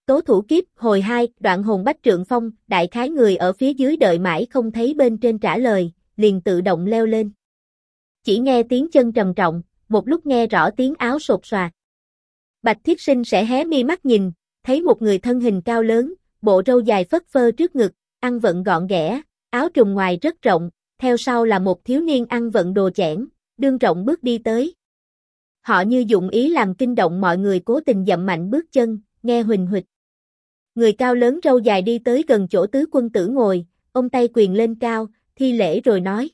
Tố thủ kiếp, hồi 2, đoạn hồn bách trượng phong, đại khái người ở phía dưới đợi mãi không thấy bên trên trả lời, liền tự động leo lên. Chỉ nghe tiếng chân trầm trọng, một lúc nghe rõ tiếng áo sột soạt. Bạch Thiết Sinh sẽ hé mi mắt nhìn, thấy một người thân hình cao lớn, bộ râu dài phất phơ trước ngực, ăn vận gọn ghẽ, áo trùng ngoài rất rộng, theo sau là một thiếu niên ăn vận đồ chẽn, đương rộng bước đi tới. Họ như dụng ý làm kinh động mọi người cố tình dậm mạnh bước chân, nghe huỳnh huỵch. Người cao lớn râu dài đi tới gần chỗ tứ quân tử ngồi, ông tay quyền lên cao, thi lễ rồi nói.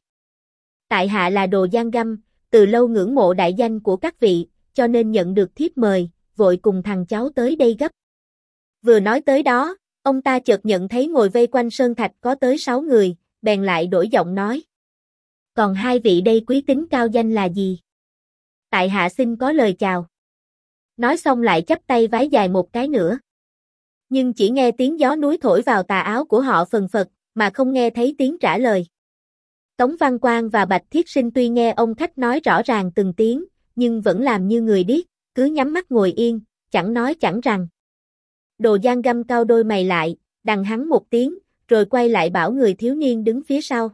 Tại hạ là Đồ Giang Găm, từ lâu ngưỡng mộ đại danh của các vị, cho nên nhận được thiếp mời, vội cùng thằng cháu tới đây gấp. Vừa nói tới đó, ông ta chợt nhận thấy ngồi vây quanh sơn thạch có tới 6 người, bèn lại đổi giọng nói. Còn hai vị đây quý tính cao danh là gì? Tại hạ xin có lời chào. Nói xong lại chắp tay vái dài một cái nữa. Nhưng chỉ nghe tiếng gió núi thổi vào tà áo của họ phần phật, mà không nghe thấy tiếng trả lời. Tống Văn Quang và Bạch Thiết Sinh tuy nghe ông khách nói rõ ràng từng tiếng, nhưng vẫn làm như người điếc, cứ nhắm mắt ngồi yên, chẳng nói chẳng rằng. Đồ Giang Găm cau đôi mày lại, đằng hắn một tiếng, rồi quay lại bảo người thiếu niên đứng phía sau.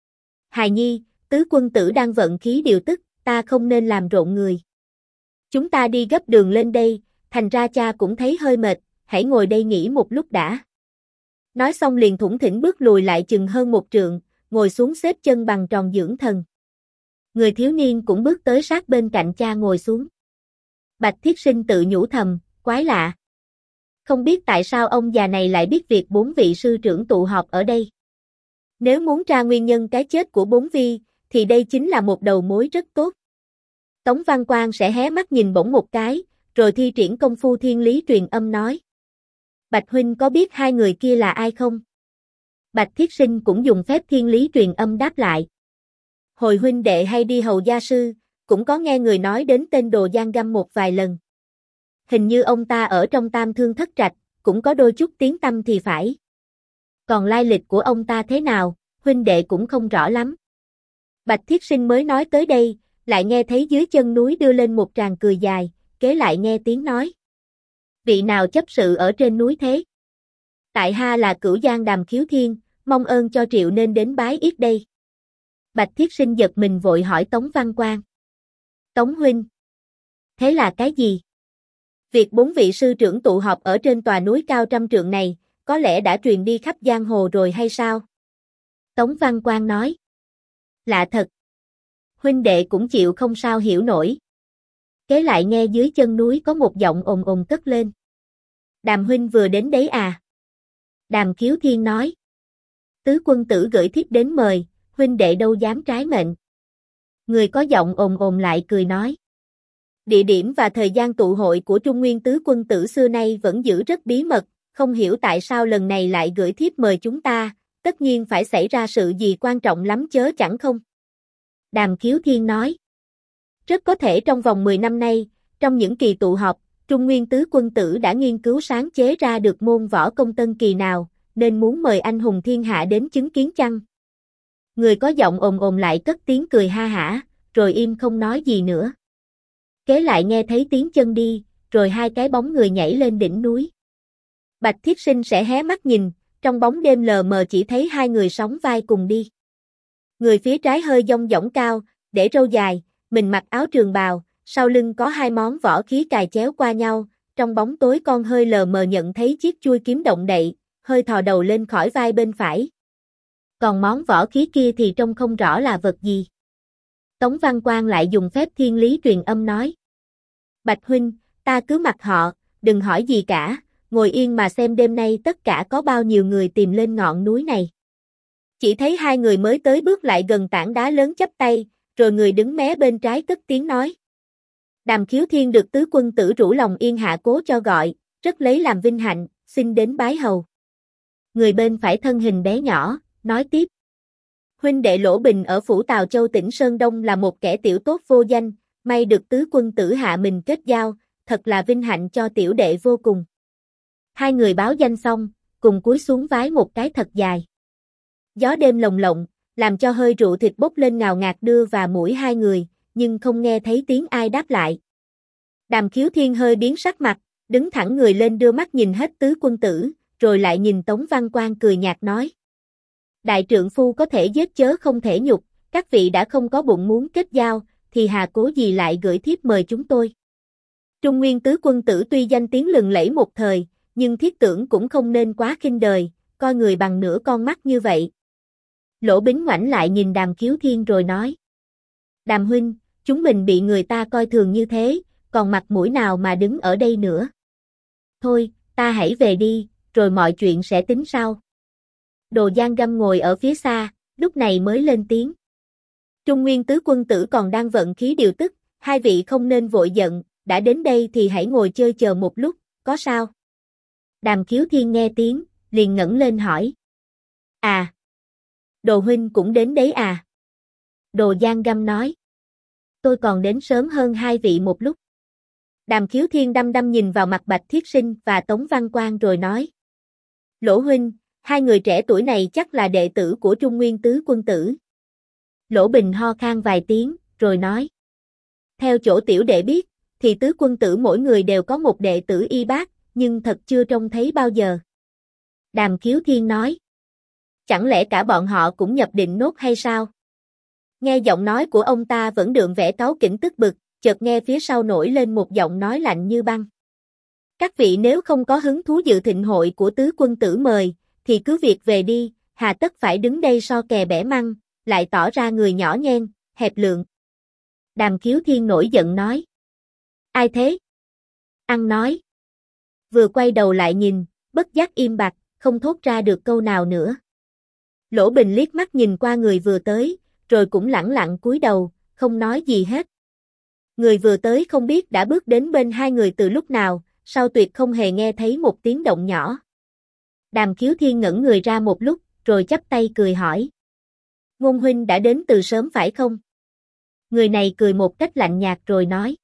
Hài nhi, tứ quân tử đang vận khí điều tức, ta không nên làm rộn người. Chúng ta đi gấp đường lên đây, thành ra cha cũng thấy hơi mệt, hãy ngồi đây nghỉ một lúc đã. Nói xong liền thủng thỉnh bước lùi lại chừng hơn 1 trượng, ngồi xuống xếp chân bằng tròn dưỡng thần. Người thiếu niên cũng bước tới sát bên cạnh cha ngồi xuống. Bạch Thiết Sinh tự nhủ thầm, quái lạ. Không biết tại sao ông già này lại biết việc 4 vị sư trưởng tụ họp ở đây. Nếu muốn tra nguyên nhân cái chết của 4 vi, thì đây chính là một đầu mối rất tốt. Tống Văn Quang sẽ hé mắt nhìn bỗng một cái, rồi thi triển công phu thiên lý truyền âm nói. Bạch huynh có biết hai người kia là ai không? Bạch Thiết Sinh cũng dùng phép thiên lý truyền âm đáp lại. Hồi huynh đệ hay đi hầu gia sư, cũng có nghe người nói đến tên Đồ Giang Găm một vài lần. Hình như ông ta ở trong Tam Thương Thất Trạch, cũng có đôi chút tiếng tăm thì phải. Còn lai lịch của ông ta thế nào, huynh đệ cũng không rõ lắm. Bạch Thiết Sinh mới nói tới đây, lại nghe thấy dưới chân núi đưa lên một tràng cười dài, kế lại nghe tiếng nói. Vị nào chấp sự ở trên núi thế? Tại ha là Cửu Giang Đàm Khiếu Thiên, mong ơn cho triệu nên đến bái yết đây. Bạch Thiết Sinh giật mình vội hỏi Tống Văn Quang. Tống huynh. Thế là cái gì? Việc 4 vị sư trưởng tụ họp ở trên tòa núi cao 100 trượng này, có lẽ đã truyền đi khắp giang hồ rồi hay sao? Tống Văn Quang nói. Lạ thật. Huynh đệ cũng chịu không sao hiểu nổi. Kế lại nghe dưới chân núi có một giọng ồn ồn cất lên. Đàm huynh vừa đến đấy à? Đàm Khiếu Thiên nói. Tứ quân tử gửi thiếp đến mời, huynh đệ đâu dám trái mệnh. Người có giọng ồn ồn lại cười nói. Địa điểm và thời gian tụ hội của Trung Nguyên tứ quân tử xưa nay vẫn giữ rất bí mật, không hiểu tại sao lần này lại gửi thiếp mời chúng ta, tất nhiên phải xảy ra sự gì quan trọng lắm chớ chẳng không? Đàm Khiếu Thiên nói. Rất có thể trong vòng 10 năm nay, trong những kỳ tụ họp, Trung Nguyên tứ quân tử đã nghiên cứu sáng chế ra được môn võ công tân kỳ nào, nên muốn mời anh hùng thiên hạ đến chứng kiến chăng? Người có giọng ồn ồn lại cất tiếng cười ha hả, rồi im không nói gì nữa. Kế lại nghe thấy tiếng chân đi, rồi hai cái bóng người nhảy lên đỉnh núi. Bạch Thiết Sinh sẽ hé mắt nhìn, trong bóng đêm lờ mờ chỉ thấy hai người sóng vai cùng đi. Người phía trái hơi dong dỏng cao, để râu dài, mình mặc áo trường bào, sau lưng có hai món võ khí cài chéo qua nhau, trong bóng tối con hơi lờ mờ nhận thấy chiếc chuôi kiếm động đậy, hơi thò đầu lên khỏi vai bên phải. Còn món võ khí kia thì trông không rõ là vật gì. Tống Văn Quang lại dùng phép thiên lý truyền âm nói. Bạch huynh, ta cứ mặc họ, đừng hỏi gì cả, ngồi yên mà xem đêm nay tất cả có bao nhiêu người tìm lên ngọn núi này. Chỉ thấy hai người mới tới bước lại gần tảng đá lớn chắp tay, rồi người đứng mé bên trái cất tiếng nói. Đàm Khiếu Thiên được tứ quân tử rủ lòng yên hạ cố cho gọi, rất lấy làm vinh hạnh, xin đến bái hầu. Người bên phải thân hình bé nhỏ, nói tiếp. Huynh đệ Lỗ Bình ở phủ Tào Châu tỉnh Sơn Đông là một kẻ tiểu tốt vô danh, may được tứ quân tử hạ mình kết giao, thật là vinh hạnh cho tiểu đệ vô cùng. Hai người báo danh xong, cùng cúi xuống vái một cái thật dài. Gió đêm lồng lộng, làm cho hơi rượu thịt bốc lên ngào ngạt đưa vào mũi hai người, nhưng không nghe thấy tiếng ai đáp lại. Đàm Khiếu Thiên hơi biến sắc mặt, đứng thẳng người lên đưa mắt nhìn hết tứ quân tử, rồi lại nhìn Tống Văn Quan cười nhạt nói. Đại trượng phu có thể giết chớ không thể nhục, các vị đã không có bụng muốn kết giao, thì hà cố gì lại gửi thiếp mời chúng tôi. Trung Nguyên tứ quân tử tuy danh tiếng lừng lẫy một thời, nhưng thiết tưởng cũng không nên quá khinh đời, coi người bằng nửa con mắt như vậy. Lỗ Bính ngoảnh lại nhìn Đàm Khiếu Thiên rồi nói. Đàm huynh, chúng mình bị người ta coi thường như thế, còn mặt mũi nào mà đứng ở đây nữa. Thôi, ta hãy về đi, rồi mọi chuyện sẽ tính sau. Đồ Giang Găm ngồi ở phía xa, lúc này mới lên tiếng. Trung Nguyên tứ quân tử còn đang vận khí điều tức, hai vị không nên vội giận, đã đến đây thì hãy ngồi chơi chờ một lúc, có sao? Đàm Khiếu Thiên nghe tiếng, liền ngẩng lên hỏi. À, Đồ huynh cũng đến đấy à? Đồ Giang Găm nói. Tôi còn đến sớm hơn hai vị một lúc. Đàm Khiếu Thiên đăm đăm nhìn vào mặt Bạch Thiết Sinh và Tống Văn Quan rồi nói. Lỗ huynh, hai người trẻ tuổi này chắc là đệ tử của Trung Nguyên tứ quân tử. Lỗ Bình ho khan vài tiếng, rồi nói. Theo chỗ tiểu đệ biết, thì tứ quân tử mỗi người đều có một đệ tử y bác, nhưng thật chưa trông thấy bao giờ. Đàm Khiếu Thiên nói. Chẳng lẽ cả bọn họ cũng nhập định nốt hay sao? Nghe giọng nói của ông ta vẫn đượm vẻ cáu kỉnh tức bực, chợt nghe phía sau nổi lên một giọng nói lạnh như băng. Các vị nếu không có hứng thú dự thịnh hội của tứ quân tử mời, thì cứ việc về đi, hà tất phải đứng đây so kè bẻ măng, lại tỏ ra người nhỏ nhen, hẹp lượng. Đàm Khiếu Thiên nổi giận nói. Ai thế? Ăn nói. Vừa quay đầu lại nhìn, bất giác im bặt, không thốt ra được câu nào nữa. Lỗ Bình liếc mắt nhìn qua người vừa tới, rồi cũng lẳng lặng cúi đầu, không nói gì hết. Người vừa tới không biết đã bước đến bên hai người từ lúc nào, sau tuyệt không hề nghe thấy một tiếng động nhỏ. Đàm Khiếu Thiên ngẩn người ra một lúc, rồi chắp tay cười hỏi. Ngôn huynh đã đến từ sớm phải không? Người này cười một cách lạnh nhạt rồi nói.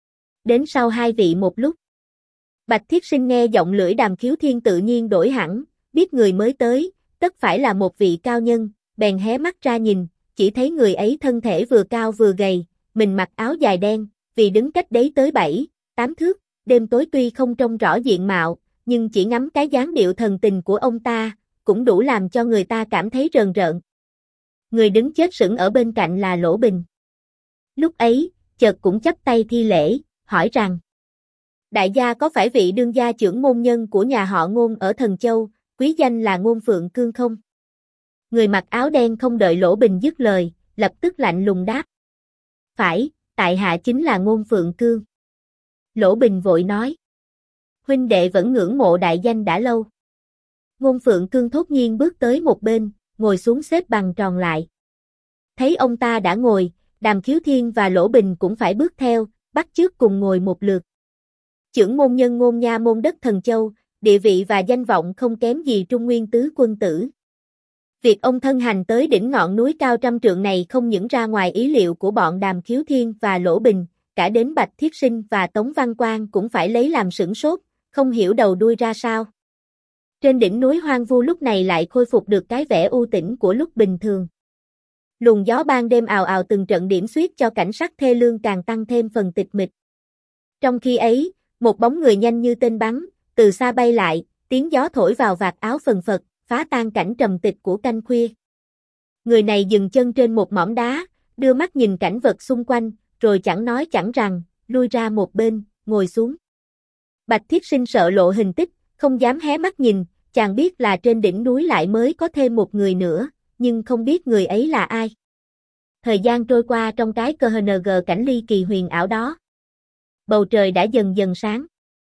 Đến sau hai vị một lúc. Bạch Thiết Sinh nghe giọng lưỡi Đàm Khiếu Thiên tự nhiên đổi hẳn, biết người mới tới, tất phải là một vị cao nhân, bèn hé mắt ra nhìn, chỉ thấy người ấy thân thể vừa cao vừa gầy, mình mặc áo dài đen, vì đứng cách đấy tới 7-8 thước, đêm tối tuy không trông rõ diện mạo, nhưng chỉ ngắm cái dáng điệu thần tình của ông ta, cũng đủ làm cho người ta cảm thấy rờn rợn. Người đứng chết sững ở bên cạnh là Lỗ Bình. Lúc ấy, chợt cũng chắp tay thi lễ, hỏi rằng: Đại gia có phải vị đương gia trưởng môn nhân của nhà họ Ngôn ở Thần Châu, quý danh là Ngôn Phượng Cương không? Người mặc áo đen không đợi Lỗ Bình dứt lời, lập tức lạnh lùng đáp: Phải, tại hạ chính là Ngôn Phượng Cương. Lỗ Bình vội nói: Huynh đệ vẫn ngưỡng mộ đại danh đã lâu. Ngôn Phượng Cương thốt nhiên bước tới một bên, ngồi xuống xếp bằng tròn lại. Thấy ông ta đã ngồi, Đàm Khiếu Thiên và Lỗ Bình cũng phải bước theo, bắt chước cùng ngồi một lượt. Chưởng môn nhân Ngôn nha môn đất Thần Châu, địa vị và danh vọng không kém gì Trung Nguyên tứ quân tử. Việc ông thân hành tới đỉnh ngọn núi cao trăm trượng này không những ra ngoài ý liệu của bọn Đàm Khiếu Thiên và Lỗ Bình, cả đến Bạch Thiết Sinh và Tống Văn Quan cũng phải lấy làm sửng sốt, không hiểu đầu đuôi ra sao. Trên đỉnh núi hoang vu lúc này lại khôi phục được cái vẻ u tĩnh của lúc bình thường. Luồng gió ban đêm ào ào từng trận điểm xuyết cho cảnh sắc thê lương càng tăng thêm phần tịch mịch. Trong khi ấy, một bóng người nhanh như tên bắn, từ xa bay lại, tiếng gió thổi vào vạt áo phần phật, phá tan cảnh trầm tịch của canh khuya. Người này dừng chân trên một mỏm đá, đưa mắt nhìn cảnh vật xung quanh, rồi chẳng nói chẳng rằng, lui ra một bên, ngồi xuống. Bạch Thiết Sinh sợ lộ hình tích, không dám hé mắt nhìn, chàng biết là trên đỉnh núi lại mới có thêm một người nữa, nhưng không biết người ấy là ai. Thời gian trôi qua trong cái KHNG cảnh ly kỳ huyền ảo đó. Bầu trời đã dần dần sáng.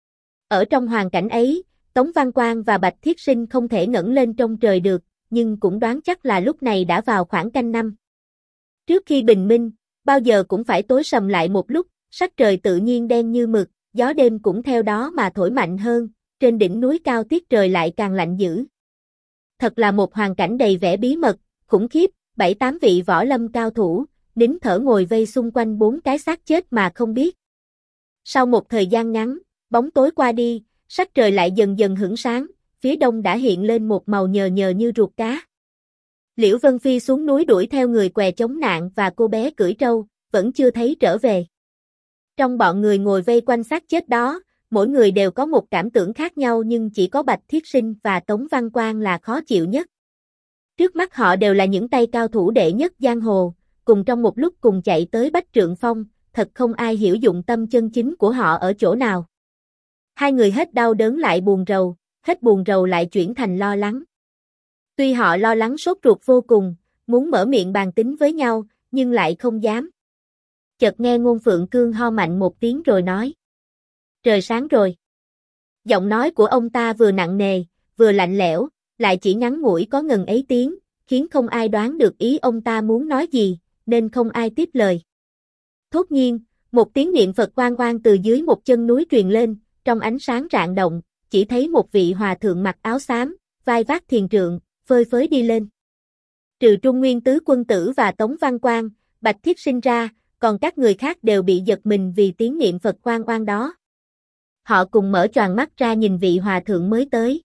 Ở trong hoàn cảnh ấy, Tống Văn Quan và Bạch Thiết Sinh không thể ngẩng lên trông trời được, nhưng cũng đoán chắc là lúc này đã vào khoảng canh năm. Trước khi bình minh, bao giờ cũng phải tối sầm lại một lúc, sắc trời tự nhiên đen như mực, gió đêm cũng theo đó mà thổi mạnh hơn, trên đỉnh núi cao tiết trời lại càng lạnh dữ. Thật là một hoàn cảnh đầy vẻ bí mật, khủng khiếp, 7-8 vị võ lâm cao thủ, nín thở ngồi vây xung quanh 4 cái xác chết mà không biết. Sau một thời gian ngắn, bóng tối qua đi, sắc trời lại dần dần hửng sáng, phía đông đã hiện lên một màu nhờ nhờ như ruột cá. Liễu Vân Phi xuống núi đuổi theo người què chống nạn và cô bé cưỡi trâu, vẫn chưa thấy trở về. Trong bọn người ngồi vây quanh xác chết đó, mỗi người đều có một cảm tưởng khác nhau nhưng chỉ có Bạch Thiết Sinh và Tống Văn Quang là khó chịu nhất. Trước mắt họ đều là những tay cao thủ đệ nhất giang hồ, cùng trong một lúc cùng chạy tới Bách Trượng Phong, thật không ai hiểu dụng tâm chân chính của họ ở chỗ nào. Hai người hết đau đớn lại buồn rầu, hết buồn rầu lại chuyển thành lo lắng. Tuy họ lo lắng sốt ruột vô cùng, muốn mở miệng bàn tính với nhau, nhưng lại không dám. Chợt nghe Ngôn Phượng Cương ho mạnh một tiếng rồi nói. Trời sáng rồi. Giọng nói của ông ta vừa nặng nề, vừa lạnh lẽo, lại chỉ ngắn ngủi có ngần ấy tiếng, khiến không ai đoán được ý ông ta muốn nói gì, nên không ai tiếp lời. Thốt nhiên, một tiếng niệm Phật oang oang từ dưới một chân núi truyền lên, trong ánh sáng rạng động, chỉ thấy một vị hòa thượng mặc áo xám, vai vác thiền trượng, phơi phới đi lên. Trừ Trung Nguyên Tứ Quân Tử và Tống Văn Quang, Bạch Thiết Sinh ra, còn các người khác đều bị giật mình vì tiếng niệm Phật oang oang đó. Họ cùng mở choàng mắt ra nhìn vị hòa thượng mới tới.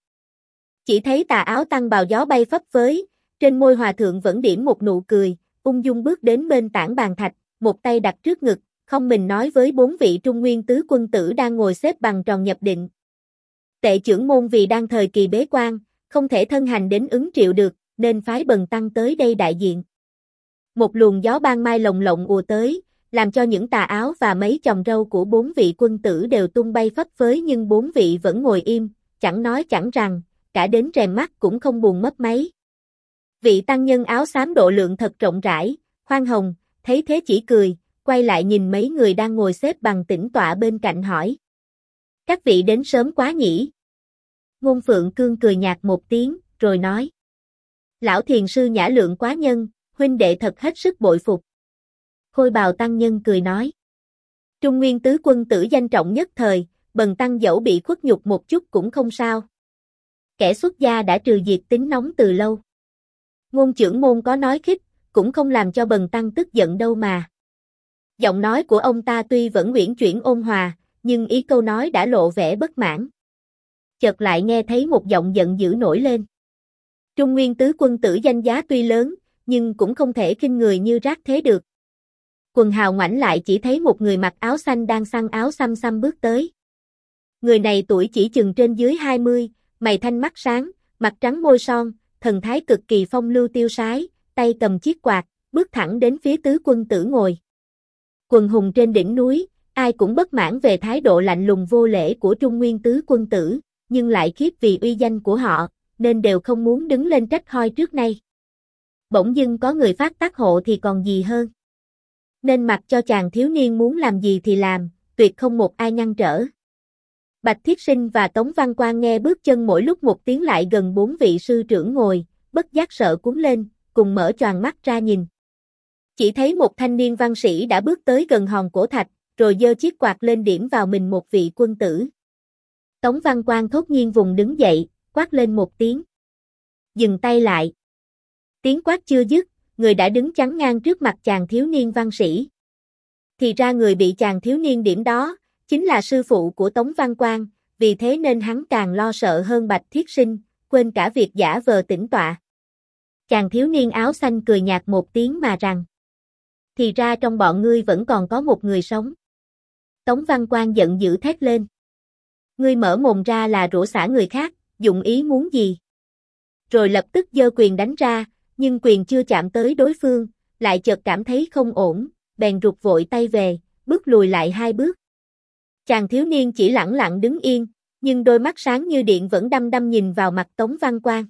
Chỉ thấy tà áo tăng bào gió bay phấp phới, trên môi hòa thượng vẫn điểm một nụ cười, ung dung bước đến bên tảng bàn thạch, một tay đặt trước ngực, không mình nói với 4 vị Trung Nguyên Tứ Quân Tử đang ngồi xếp bằng tròn nhập định. Tệ trưởng môn vì đang thời kỳ bế quan, không thể thân hành đến ứng triệu được, nên phái Bần tăng tới đây đại diện. Một luồng gió ban mai lồng lộng ùa tới, làm cho những tà áo và mấy chòm râu của 4 vị quân tử đều tung bay phấp phới, nhưng 4 vị vẫn ngồi im, chẳng nói chẳng rằng, cả đến rèm mắt cũng không buồn mấp máy. Vị tăng nhân áo xám độ lượng thật rộng rãi, khoan hồng, thấy thế chỉ cười, quay lại nhìn mấy người đang ngồi xếp bằng tĩnh tọa bên cạnh hỏi. Các vị đến sớm quá nhỉ? Ngôn Phượng Cương cười nhạt một tiếng, rồi nói. Lão thiền sư nhã lượng quá nhân, huynh đệ thật hết sức bội phục. Khôi bào tăng nhân cười nói. Trung Nguyên Tứ Quân Tử danh trọng nhất thời, Bần tăng dẫu bị khuất nhục một chút cũng không sao. Kẻ xuất gia đã trừ diệt tính nóng từ lâu. Ngôn trưởng môn có nói khích, cũng không làm cho Bần tăng tức giận đâu mà. Giọng nói của ông ta tuy vẫn uyển chuyển ôn hòa, nhưng ý câu nói đã lộ vẻ bất mãn. Chợt lại nghe thấy một giọng giận dữ nổi lên. Trung Nguyên Tứ Quân Tử danh giá tuy lớn, nhưng cũng không thể khinh người như rác thế được. Quần hào ngoảnh lại chỉ thấy một người mặc áo xanh đang xăn áo xăm xăm bước tới. Người này tuổi chỉ chừng trên dưới 20, mày thanh mắt sáng, mặt trắng môi son, thần thái cực kỳ phong lưu tiêu sái, tay cầm chiếc quạt, bước thẳng đến phía Tứ Quân Tử ngồi. Quần hùng trên đỉnh núi, ai cũng bất mãn về thái độ lạnh lùng vô lễ của Trung Nguyên Tứ Quân Tử, nhưng lại khiếp vì uy danh của họ, nên đều không muốn đứng lên trách hoi trước nay. Bỗng dưng có người phát tác hộ thì còn gì hơn. Nên mặc cho chàng thiếu niên muốn làm gì thì làm, tuyệt không một ai ngăn trở. Bạch Thiết Sinh và Tống Văn Quang nghe bước chân mỗi lúc một tiến lại gần 4 vị sư trưởng ngồi, bất giác sợ cuốn lên, cùng mở choàng mắt ra nhìn. Chỉ thấy một thanh niên văn sĩ đã bước tới gần hòn cổ thạch, rồi giơ chiếc quạt lên điểm vào mình một vị quân tử. Tống Văn Quang thốt nhiên vùng đứng dậy, quát lên một tiếng. Dừng tay lại. Tiếng quát chưa dứt, người đã đứng chắn ngang trước mặt chàng thiếu niên văn sĩ. Thì ra người bị chàng thiếu niên điểm đó, chính là sư phụ của Tống Văn Quang, vì thế nên hắn càng lo sợ hơn Bạch Thiết Sinh, quên cả việc giả vờ tĩnh tọa. Chàng thiếu niên áo xanh cười nhạt một tiếng mà rằng. Thì ra trong bọn ngươi vẫn còn có một người sống. Tống Văn Quang giận dữ thét lên. Ngươi mở mồm ra là rủa xả người khác, dụng ý muốn gì? Rồi lập tức giơ quyền đánh ra, nhưng quyền chưa chạm tới đối phương, lại chợt cảm thấy không ổn, bèn rụt vội tay về, bước lùi lại 2 bước. Chàng thiếu niên chỉ lẳng lặng đứng yên, nhưng đôi mắt sáng như điện vẫn đăm đăm nhìn vào mặt Tống Văn Quang.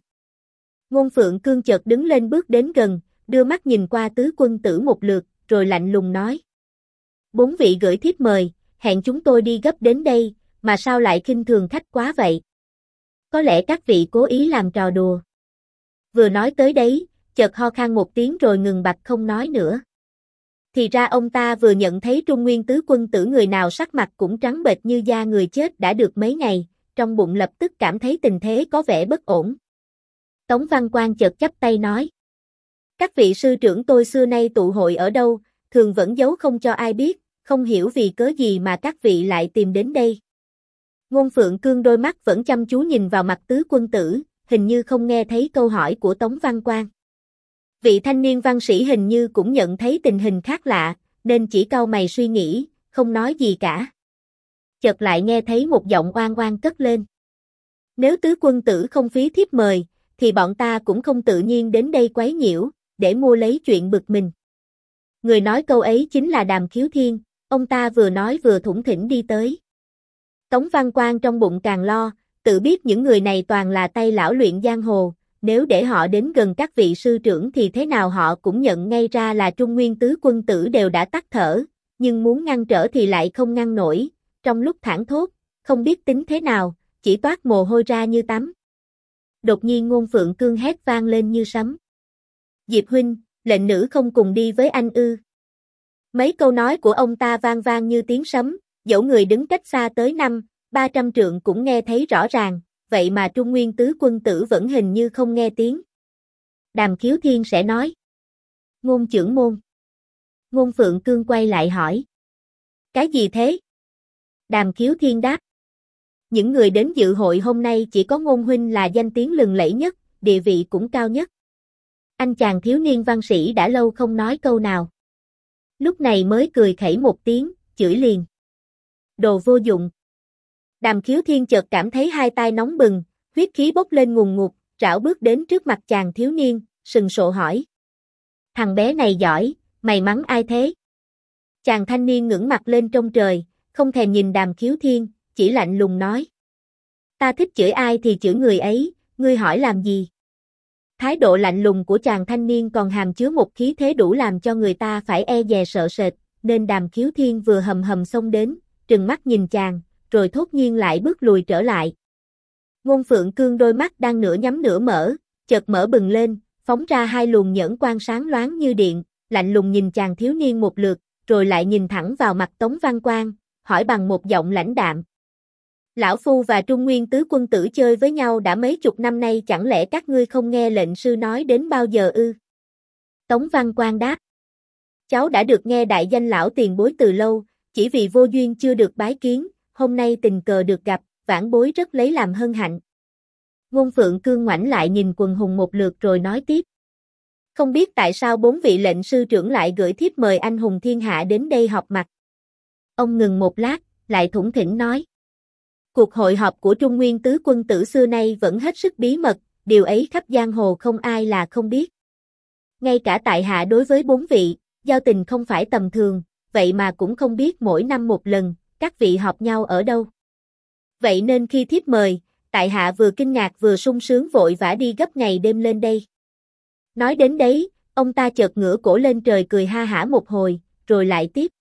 Ngôn Phượng Cương chợt đứng lên bước đến gần, đưa mắt nhìn qua Tứ Quân Tử một lượt, rồi lạnh lùng nói. 4 vị gửi thiếp mời, hẹn chúng tôi đi gấp đến đây, mà sao lại khinh thường khách quá vậy? Có lẽ các vị cố ý làm trò đùa. Vừa nói tới đấy, chợt ho khan một tiếng rồi ngừng bặt không nói nữa. Thì ra ông ta vừa nhận thấy Trung Nguyên Tứ Quân Tử người nào sắc mặt cũng trắng bệch như da người chết đã được mấy ngày, trong bụng lập tức cảm thấy tình thế có vẻ bất ổn. Tống Văn Quang chợt chắp tay nói. Các vị sư trưởng tôi xưa nay tụ hội ở đâu, thường vẫn giấu không cho ai biết, không hiểu vì cớ gì mà các vị lại tìm đến đây. Ngôn Phượng Cương đôi mắt vẫn chăm chú nhìn vào mặt Tứ Quân Tử, hình như không nghe thấy câu hỏi của Tống Văn Quang. Vị thanh niên văn sĩ hình như cũng nhận thấy tình hình khác lạ, nên chỉ cau mày suy nghĩ, không nói gì cả. Chợt lại nghe thấy một giọng oan oan cất lên. Nếu tứ quân tử không phí thiếp mời, thì bọn ta cũng không tự nhiên đến đây quấy nhiễu, để mua lấy chuyện bực mình. Người nói câu ấy chính là Đàm Khiếu Thiên, ông ta vừa nói vừa thủng thỉnh đi tới. Tống Văn Quan trong bụng càng lo, tự biết những người này toàn là tay lão luyện giang hồ, nếu để họ đến gần các vị sư trưởng thì thế nào họ cũng nhận ngay ra là Trung Nguyên tứ quân tử đều đã tắt thở, nhưng muốn ngăn trở thì lại không ngăn nổi, trong lúc thảng thốt, không biết tính thế nào, chỉ toát mồ hôi ra như tắm. Đột nhiên Ngôn Phượng Cương hét vang lên như sấm. Diệp huynh, lệnh nữ không cùng đi với anh ư? Mấy câu nói của ông ta vang vang như tiếng sấm, dẫu người đứng cách xa tới 500-300 trượng cũng nghe thấy rõ ràng, vậy mà Trung Nguyên tứ quân tử vẫn hình như không nghe tiếng. Đàm Khiếu Thiên sẽ nói. Ngôn trưởng môn. Ngôn Phượng Cương quay lại hỏi. Cái gì thế? Đàm Khiếu Thiên đáp. Những người đến dự hội hôm nay chỉ có Ngôn huynh là danh tiếng lừng lẫy nhất, địa vị cũng cao nhất. Anh chàng thiếu niên văn sĩ đã lâu không nói câu nào. Lúc này mới cười khẩy một tiếng, chửi liền. Đồ vô dụng. Đàm Khiếu Thiên chợt cảm thấy hai tai nóng bừng, huyết khí bốc lên ngùn ngụt, rảo bước đến trước mặt chàng thiếu niên, sừng sộ hỏi. Thằng bé này giỏi, mày mắng ai thế? Chàng thanh niên ngẩng mặt lên trong trời, không thèm nhìn Đàm Khiếu Thiên, chỉ lạnh lùng nói. Ta thích chửi ai thì chửi người ấy, ngươi hỏi làm gì? Thái độ lạnh lùng của chàng thanh niên còn hàm chứa một khí thế đủ làm cho người ta phải e dè sợ sệt, nên Đàm Khiếu Thiên vừa hầm hầm xông đến, trừng mắt nhìn chàng, rồi thốt nhiên lại bước lùi trở lại. Ngôn Phượng Cương đôi mắt đang nửa nhắm nửa mở, chợt mở bừng lên, phóng ra hai luồng nhẫn quang sáng loáng như điện, lạnh lùng nhìn chàng thiếu niên một lượt, rồi lại nhìn thẳng vào mặt Tống Văn Quan, hỏi bằng một giọng lãnh đạm. Lão Phu và Trung Nguyên tứ quân tử chơi với nhau đã mấy chục năm nay, chẳng lẽ các ngươi không nghe lệnh sư nói đến bao giờ ư? Tống Văn Quan đáp. Cháu đã được nghe đại danh lão tiền bối từ lâu, chỉ vì vô duyên chưa được bái kiến, hôm nay tình cờ được gặp, vãn bối rất lấy làm hân hạnh. Ngôn Phượng Cương ngoảnh lại nhìn quần hùng một lượt rồi nói tiếp. Không biết tại sao 4 vị lệnh sư trưởng lại gửi thiếp mời anh hùng thiên hạ đến đây họp mặt. Ông ngừng một lát, lại thủng thỉnh nói. Cuộc hội họp của Trung Nguyên tứ quân tử xưa nay vẫn hết sức bí mật, điều ấy khắp giang hồ không ai là không biết. Ngay cả tại hạ đối với 4 vị, giao tình không phải tầm thường, vậy mà cũng không biết mỗi năm một lần, các vị họp nhau ở đâu. Vậy nên khi thiếp mời, tại hạ vừa kinh ngạc vừa sung sướng vội vã đi gấp ngày đêm lên đây. Nói đến đấy, ông ta chợt ngửa cổ lên trời cười ha hả một hồi, rồi lại tiếp.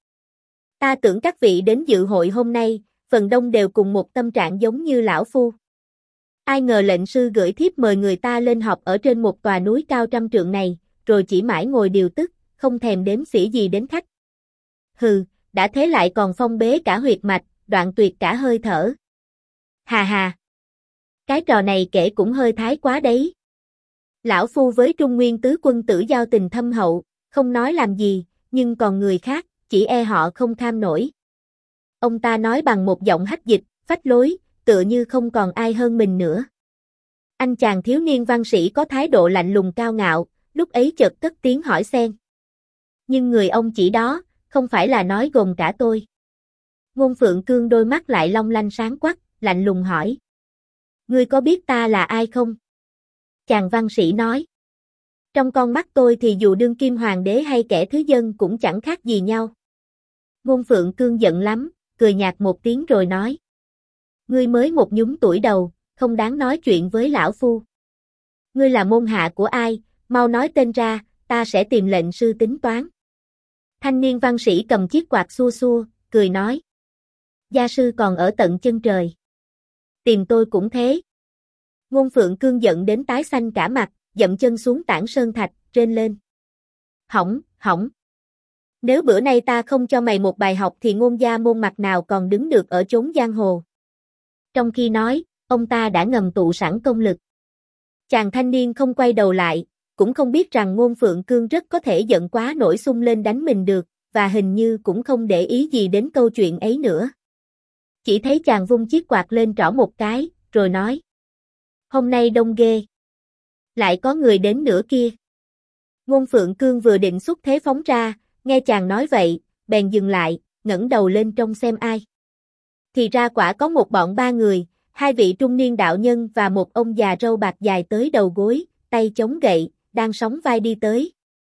Ta tưởng các vị đến dự hội hôm nay, phần đông đều cùng một tâm trạng giống như lão phu. Ai ngờ lệnh sư gửi thiếp mời người ta lên họp ở trên một tòa núi cao trăm trượng này, rồi chỉ mãi ngồi điều tức, không thèm đếm xỉa gì đến khách. Hừ, đã thế lại còn phong bế cả huyệt mạch, đoạn tuyệt cả hơi thở. Hà hà. Cái trò này kể cũng hơi thái quá đấy. Lão Phu với Trung Nguyên tứ quân tử giao tình thâm hậu, không nói làm gì, nhưng còn người khác, chỉ e họ không tham nổi. Ông ta nói bằng một giọng hách dịch, phách lối, tựa như không còn ai hơn mình nữa. Anh chàng thiếu niên văn sĩ có thái độ lạnh lùng cao ngạo, lúc ấy chợt cất tiếng hỏi xen. Nhưng người ông chỉ đó, không phải là nói gồm cả tôi. Ngôn Phượng Cương đôi mắt lại long lanh sáng quắc, lạnh lùng hỏi. Ngươi có biết ta là ai không? Chàng văn sĩ nói. Trong con mắt tôi thì dù đương kim hoàng đế hay kẻ thứ dân cũng chẳng khác gì nhau. Ngôn Phượng Cương giận lắm, cười nhạt một tiếng rồi nói. Ngươi mới một nhúm tuổi đầu, không đáng nói chuyện với lão phu. Ngươi là môn hạ của ai, mau nói tên ra, ta sẽ tìm lệnh sư tính toán. Thanh niên văn sĩ cầm chiếc quạt xua xua, cười nói. Gia sư còn ở tận chân trời. Tìm tôi cũng thế. Ngôn Phượng Cương giận đến tái xanh cả mặt, dậm chân xuống tảng sơn thạch, rên lên. Hỏng, hỏng. Nếu bữa nay ta không cho mày một bài học thì ngôn gia môn mặt nào còn đứng được ở chốn giang hồ. Trong khi nói, ông ta đã ngầm tụ sẵn công lực. Chàng thanh niên không quay đầu lại, cũng không biết rằng Ngôn Phượng Cương rất có thể giận quá nổi xung lên đánh mình được, và hình như cũng không để ý gì đến câu chuyện ấy nữa. Chỉ thấy chàng vung chiếc quạt lên trỏ một cái, rồi nói. Hôm nay đông ghê. Lại có người đến nữa kia. Ngôn Phượng Cương vừa định xuất thế phóng ra, nghe chàng nói vậy, bèn dừng lại, ngẩng đầu lên trông xem ai. Thì ra quả có một bọn ba người, hai vị trung niên đạo nhân và một ông già râu bạc dài tới đầu gối, tay chống gậy, đang sóng vai đi tới.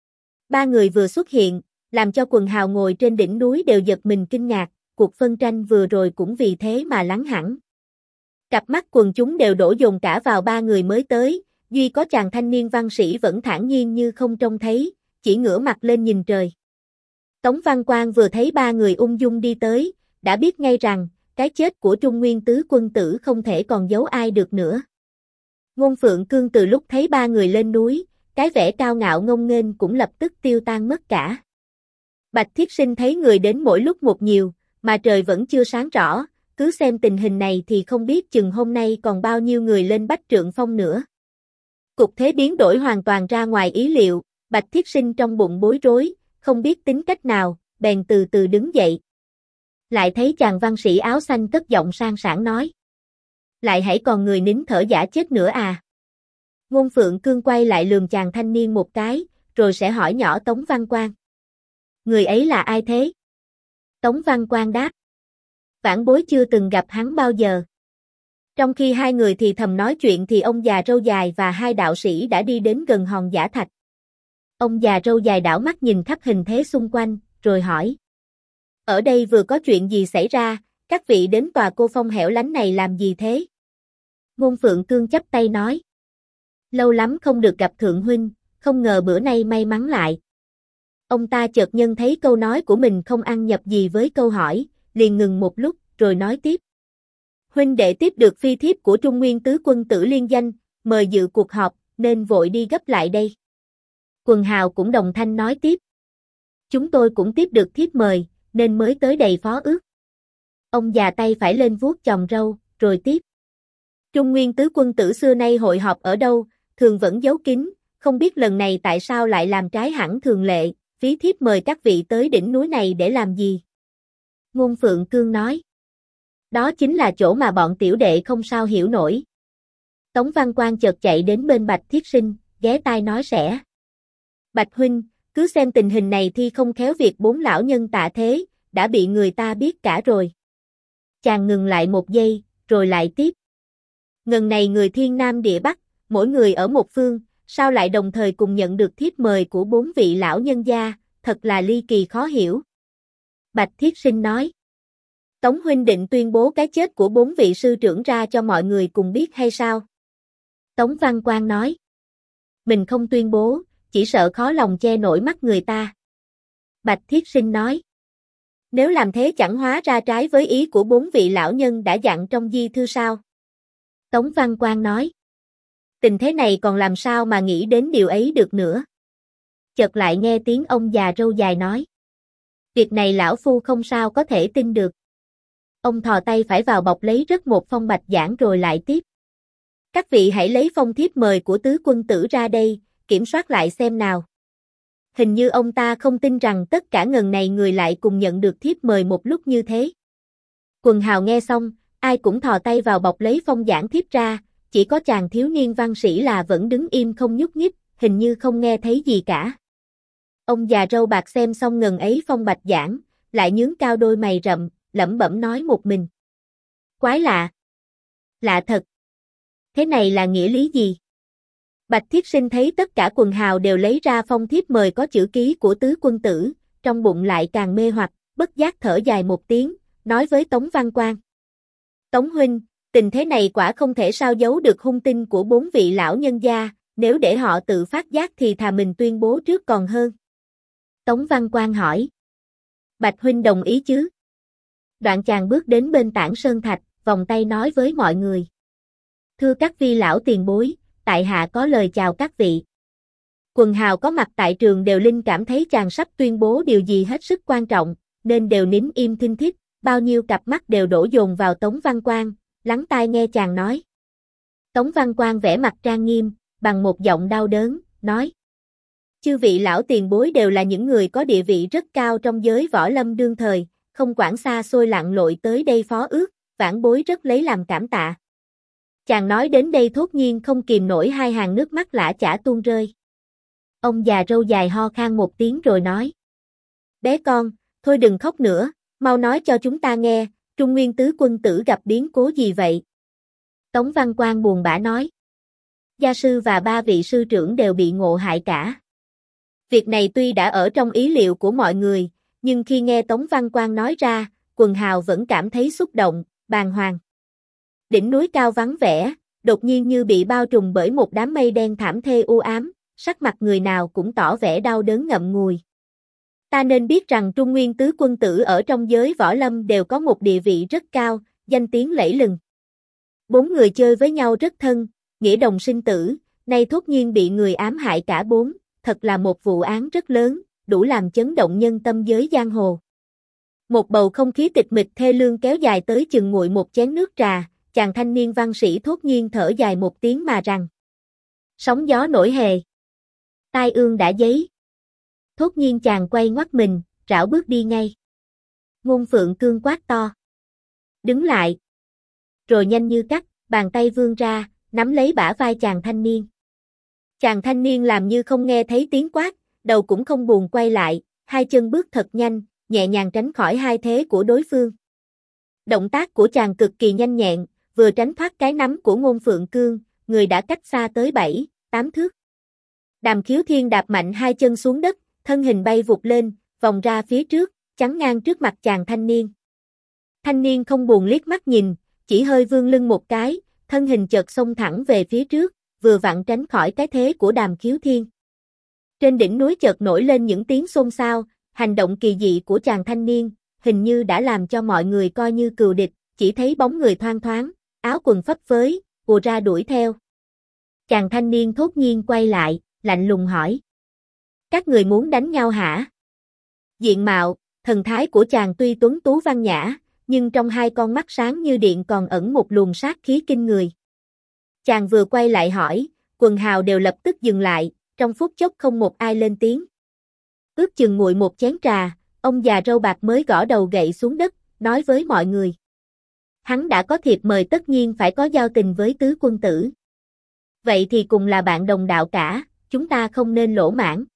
Ba người vừa xuất hiện, làm cho quần hào ngồi trên đỉnh núi đều giật mình kinh ngạc, cuộc phân tranh vừa rồi cũng vì thế mà lắng hẳn. Cặp mắt quần chúng đều đổ dồn cả vào ba người mới tới, duy có chàng thanh niên văn sĩ vẫn thản nhiên như không trông thấy, chỉ ngửa mặt lên nhìn trời. Tống Văn Quang vừa thấy ba người ung dung đi tới, đã biết ngay rằng, cái chết của Trung Nguyên tứ quân tử không thể còn giấu ai được nữa. Ngôn Phượng Cương từ lúc thấy ba người lên núi, cái vẻ cao ngạo ngông nghênh cũng lập tức tiêu tan mất cả. Bạch Thiết Sinh thấy người đến mỗi lúc một nhiều, mà trời vẫn chưa sáng rõ, cứ xem tình hình này thì không biết chừng hôm nay còn bao nhiêu người lên Bách Trượng Phong nữa. Cục thế biến đổi hoàn toàn ra ngoài ý liệu, Bạch Thiết Sinh trong bụng bối rối, không biết tính cách nào, bèn từ từ đứng dậy. Lại thấy chàng văn sĩ áo xanh cất giọng sang sảng nói. Lại hãy còn người nín thở giả chết nữa à? Ngôn Phượng Cương quay lại lườm chàng thanh niên một cái, rồi sẽ hỏi nhỏ Tống Văn Quang. Người ấy là ai thế? Tống Văn Quang đáp. Vãn bối chưa từng gặp hắn bao giờ. Trong khi hai người thì thầm nói chuyện thì ông già râu dài và hai đạo sĩ đã đi đến gần hòn giả thạch. Ông già râu dài đảo mắt nhìn khắp hình thế xung quanh, rồi hỏi. Ở đây vừa có chuyện gì xảy ra, các vị đến tòa cô phong hẻo lánh này làm gì thế? Ngôn Phượng Cương chắp tay nói. Lâu lắm không được gặp Thượng Huynh, không ngờ bữa nay may mắn lại. Ông ta chợt nhận thấy câu nói của mình không ăn nhập gì với câu hỏi, liền ngừng một lúc, rồi nói tiếp. Huynh đệ tiếp được phi thiếp của Trung Nguyên tứ quân tử liên danh, mời dự cuộc họp, nên vội đi gấp lại đây. Quần hào cũng đồng thanh nói tiếp. Chúng tôi cũng tiếp được thiếp mời, nên mới tới đầy phó ước. Ông già tay phải lên vuốt chòm râu, rồi tiếp. Trung Nguyên tứ quân tử xưa nay hội họp ở đâu, thường vẫn giấu kín, không biết lần này tại sao lại làm trái hẳn thường lệ, phí thiếp mời các vị tới đỉnh núi này để làm gì? Ngôn Phượng Cương nói. Đó chính là chỗ mà bọn tiểu đệ không sao hiểu nổi. Tống Văn Quang chợt chạy đến bên Bạch Thiết Sinh, ghé tai nói sẻ. Bạch huynh, cứ xem tình hình này thì không khéo việc bốn lão nhân tạ thế, đã bị người ta biết cả rồi. Chàng ngừng lại một giây, rồi lại tiếp. Ngần này người thiên nam địa bắc, mỗi người ở một phương, sao lại đồng thời cùng nhận được thiếp mời của bốn vị lão nhân gia, thật là ly kỳ khó hiểu. Bạch Thiết Sinh nói. Tống huynh định tuyên bố cái chết của bốn vị sư trưởng ra cho mọi người cùng biết hay sao? Tống Văn Quang nói. Mình không tuyên bố, chỉ sợ khó lòng che nổi mắt người ta. Bạch Thiết Sinh nói. Nếu làm thế chẳng hóa ra trái với ý của bốn vị lão nhân đã dặn trong di thư sao? Tống Văn Quang nói. Tình thế này còn làm sao mà nghĩ đến điều ấy được nữa? Chợt lại nghe tiếng ông già râu dài nói. Việc này lão phu không sao có thể tin được. Ông thò tay phải vào bọc lấy rất một phong bạch giảng rồi lại tiếp. Các vị hãy lấy phong thiếp mời của tứ quân tử ra đây, kiểm soát lại xem nào. Hình như ông ta không tin rằng tất cả ngần này người lại cùng nhận được thiếp mời một lúc như thế. Quần hào nghe xong, ai cũng thò tay vào bọc lấy phong giảng thiếp ra, chỉ có chàng thiếu niên văn sĩ là vẫn đứng im không nhúc nhích, hình như không nghe thấy gì cả. Ông già râu bạc xem xong ngần ấy phong bạch giảng, lại nhướng cao đôi mày rậm, lẩm bẩm nói một mình. Quái lạ. Lạ thật. Thế này là nghĩa lý gì? Bạch Thiết Sinh thấy tất cả quần hào đều lấy ra phong thiếp mời có chữ ký của tứ quân tử, trong bụng lại càng mê hoặc, bất giác thở dài một tiếng, nói với Tống Văn Quang. Tống huynh, tình thế này quả không thể sao giấu được hung tin của bốn vị lão nhân gia, nếu để họ tự phát giác thì thà mình tuyên bố trước còn hơn. Tống Văn Quang hỏi. Bạch huynh đồng ý chứ? Đoạn chàng bước đến bên tảng sơn thạch, vòng tay nói với mọi người. Thưa các vi lão tiền bối, tại hạ có lời chào các vị. Quần hào có mặt tại trường đều linh cảm thấy chàng sắp tuyên bố điều gì hết sức quan trọng, nên đều nín im thinh thích, bao nhiêu cặp mắt đều đổ dồn vào Tống Văn Quang, lắng tai nghe chàng nói. Tống Văn Quang vẻ mặt trang nghiêm, bằng một giọng đau đớn, nói. Chư vị lão tiền bối đều là những người có địa vị rất cao trong giới võ lâm đương thời, không quản xa xôi lặn lội tới đây phó ước, vãn bối rất lấy làm cảm tạ. Chàng nói đến đây thốt nhiên không kìm nổi hai hàng nước mắt lã chã tuôn rơi. Ông già râu dài ho khan một tiếng rồi nói. Bé con, thôi đừng khóc nữa, mau nói cho chúng ta nghe, Trung Nguyên tứ quân tử gặp biến cố gì vậy? Tống Văn Quan buồn bã nói. Gia sư và 3 vị sư trưởng đều bị ngộ hại cả. Việc này tuy đã ở trong ý liệu của mọi người, nhưng khi nghe Tống Văn Quan nói ra, quần hào vẫn cảm thấy xúc động, bàng hoàng. Đỉnh núi cao vắng vẻ, đột nhiên như bị bao trùm bởi một đám mây đen thảm thê u ám, sắc mặt người nào cũng tỏ vẻ đau đớn ngậm ngùi. Ta nên biết rằng Trung Nguyên tứ quân tử ở trong giới võ lâm đều có một địa vị rất cao, danh tiếng lẫy lừng. 4 người chơi với nhau rất thân, nghĩa đồng sinh tử, nay thốt nhiên bị người ám hại cả 4, thật là một vụ án rất lớn, đủ làm chấn động nhân tâm giới giang hồ. Một bầu không khí tịch mịch thê lương kéo dài tới chừng nguội một chén nước trà, chàng thanh niên văn sĩ thốt nhiên thở dài một tiếng mà rằng. Sóng gió nổi hề. Tai ương đã giấy. Thốt nhiên chàng quay ngoắt mình, rảo bước đi ngay. Ngôn Phượng Cương quát to. Đứng lại. Rồi nhanh như cắt, bàn tay vươn ra, nắm lấy bả vai chàng thanh niên. Chàng thanh niên làm như không nghe thấy tiếng quát, đầu cũng không buồn quay lại, hai chân bước thật nhanh, nhẹ nhàng tránh khỏi hai thế của đối phương. Động tác của chàng cực kỳ nhanh nhẹn, vừa tránh thoát cái nắm của Ngôn Phượng Cương, người đã cách xa tới 7, 8 thước. Đàm Khiếu Thiên đạp mạnh hai chân xuống đất, thân hình bay vụt lên, vòng ra phía trước, chắn ngang trước mặt chàng thanh niên. Thanh niên không buồn liếc mắt nhìn, chỉ hơi vươn lưng một cái, thân hình chợt xông thẳng về phía trước, vừa vặn tránh khỏi cái thế của Đàm Khiếu Thiên. Trên đỉnh núi chợt nổi lên những tiếng xôn xao, hành động kỳ dị của chàng thanh niên, hình như đã làm cho mọi người coi như cừu địch, chỉ thấy bóng người thoang thoáng, áo quần phấp phới, ùa ra đuổi theo. Chàng thanh niên thốt nhiên quay lại, lạnh lùng hỏi. Các người muốn đánh nhau hả? Diện mạo, thần thái của chàng tuy tuấn tú văn nhã, nhưng trong hai con mắt sáng như điện còn ẩn một luồng sát khí kinh người. Chàng vừa quay lại hỏi, quần hào đều lập tức dừng lại, trong phút chốc không một ai lên tiếng. Ước chừng nguội một chén trà, ông già râu bạc mới gõ đầu gậy xuống đất, nói với mọi người. Hắn đã có thiệp mời tất nhiên phải có giao tình với tứ quân tử. Vậy thì cùng là bạn đồng đạo cả, chúng ta không nên lỗ mãng.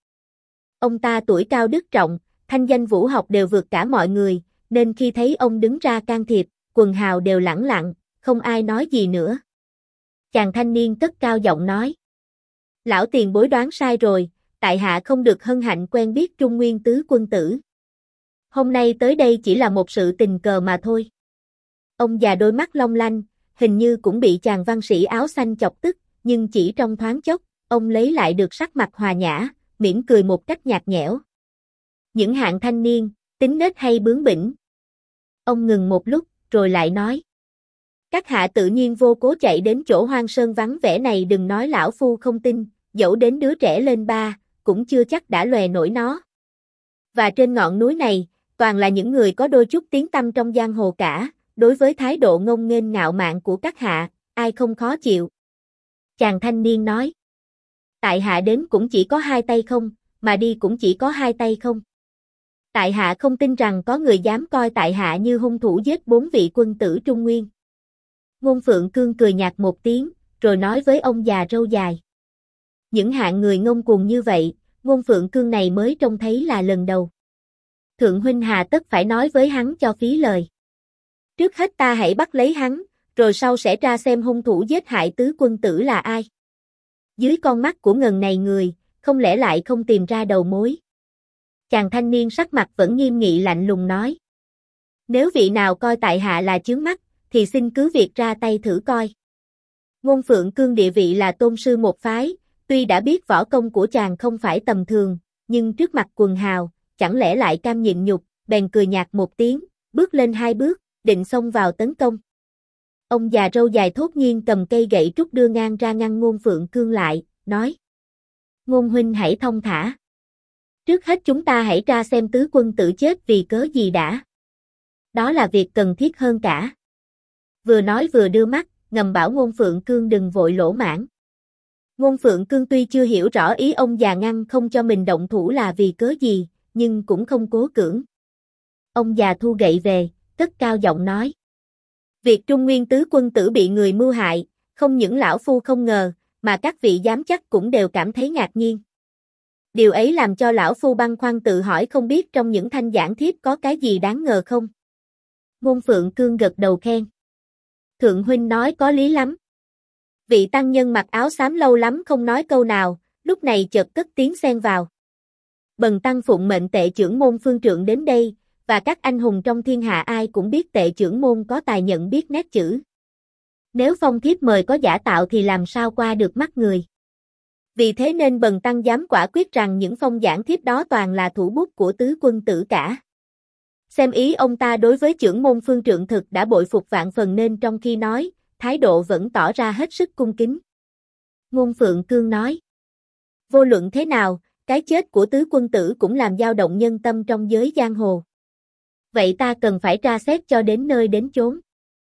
Ông ta tuổi cao đức trọng, thanh danh vũ học đều vượt cả mọi người, nên khi thấy ông đứng ra can thiệp, quần hào đều lẳng lặng, không ai nói gì nữa. Chàng thanh niên cất cao giọng nói. Lão tiền bối đoán sai rồi, tại hạ không được hân hạnh quen biết Trung Nguyên tứ quân tử. Hôm nay tới đây chỉ là một sự tình cờ mà thôi. Ông già đôi mắt long lanh, hình như cũng bị chàng văn sĩ áo xanh chọc tức, nhưng chỉ trong thoáng chốc, ông lấy lại được sắc mặt hòa nhã, mỉm cười một cách nhạt nhẽo. Những hạng thanh niên, tính nết hay bướng bỉnh. Ông ngừng một lúc, rồi lại nói. Các hạ tự nhiên vô cố chạy đến chỗ hoang sơn vắng vẻ này, đừng nói lão phu không tin, dẫu đến đứa trẻ lên 3, cũng chưa chắc đã lòe nổi nó. Và trên ngọn núi này, toàn là những người có đôi chút tiếng tăm trong giang hồ cả, đối với thái độ ngông nghênh ngạo mạn của các hạ, ai không khó chịu. Chàng thanh niên nói. Tại hạ đến cũng chỉ có 2 tay không, mà đi cũng chỉ có 2 tay không. Tại hạ không tin rằng có người dám coi tại hạ như hung thủ giết 4 vị quân tử Trung Nguyên. Ngôn Phượng Cương cười nhạt một tiếng, rồi nói với ông già râu dài. Những hạng người ngông cuồng như vậy, Ngôn Phượng Cương này mới trông thấy là lần đầu. Thượng huynh hà tất phải nói với hắn cho phí lời. Trước hết ta hãy bắt lấy hắn, rồi sau sẽ tra xem hung thủ giết hại tứ quân tử là ai. Dưới con mắt của ngần này người, không lẽ lại không tìm ra đầu mối. Chàng thanh niên sắc mặt vẫn nghiêm nghị lạnh lùng nói. Nếu vị nào coi tại hạ là chướng mắt, thì xin cứ việc ra tay thử coi. Ngôn Phượng Cương địa vị là tôn sư một phái, tuy đã biết võ công của chàng không phải tầm thường, nhưng trước mặt quần hào, chẳng lẽ lại cam nhịn nhục, bèn cười nhạt một tiếng, bước lên 2 bước, định xông vào tấn công. Ông già râu dài thốt nhiên cầm cây gậy trúc đưa ngang ra ngăn Ngôn Phượng Cương lại, nói. Ngôn huynh hãy thông thả. Trước hết chúng ta hãy tra xem tứ quân tử chết vì cớ gì đã. Đó là việc cần thiết hơn cả. Vừa nói vừa đưa mắt, ngầm bảo Ngôn Phượng Cương đừng vội lỗ mãng. Ngôn Phượng Cương tuy chưa hiểu rõ ý ông già ngăn không cho mình động thủ là vì cớ gì, nhưng cũng không cố cưỡng. Ông già thu gậy về, cất cao giọng nói. Việc Trung Nguyên tứ quân tử bị người mưu hại, không những lão phu không ngờ, mà các vị giám chắc cũng đều cảm thấy ngạc nhiên. Điều ấy làm cho lão phu băn khoăn tự hỏi không biết trong những thanh giảng thiếp có cái gì đáng ngờ không. Ngôn Phượng Cương gật đầu khen. Thượng huynh nói có lý lắm. Vị tăng nhân mặc áo xám lâu lắm không nói câu nào, lúc này chợt cất tiếng xen vào. Bần tăng phụng mệnh Tệ trưởng môn Phương Trượng đến đây, và các anh hùng trong thiên hạ ai cũng biết Tệ trưởng môn có tài nhận biết nét chữ. Nếu phong thiếp mời có giả tạo thì làm sao qua được mắt người. Vì thế nên bần tăng dám quả quyết rằng những phong giảng thiếp đó toàn là thủ bút của tứ quân tử cả. Xem ý ông ta đối với trưởng môn Phương Trượng thực đã bội phục vạn phần nên trong khi nói, thái độ vẫn tỏ ra hết sức cung kính. Ngôn Phượng Cương nói. Vô luận thế nào, cái chết của tứ quân tử cũng làm dao động nhân tâm trong giới giang hồ. Vậy ta cần phải tra xét cho đến nơi đến chốn.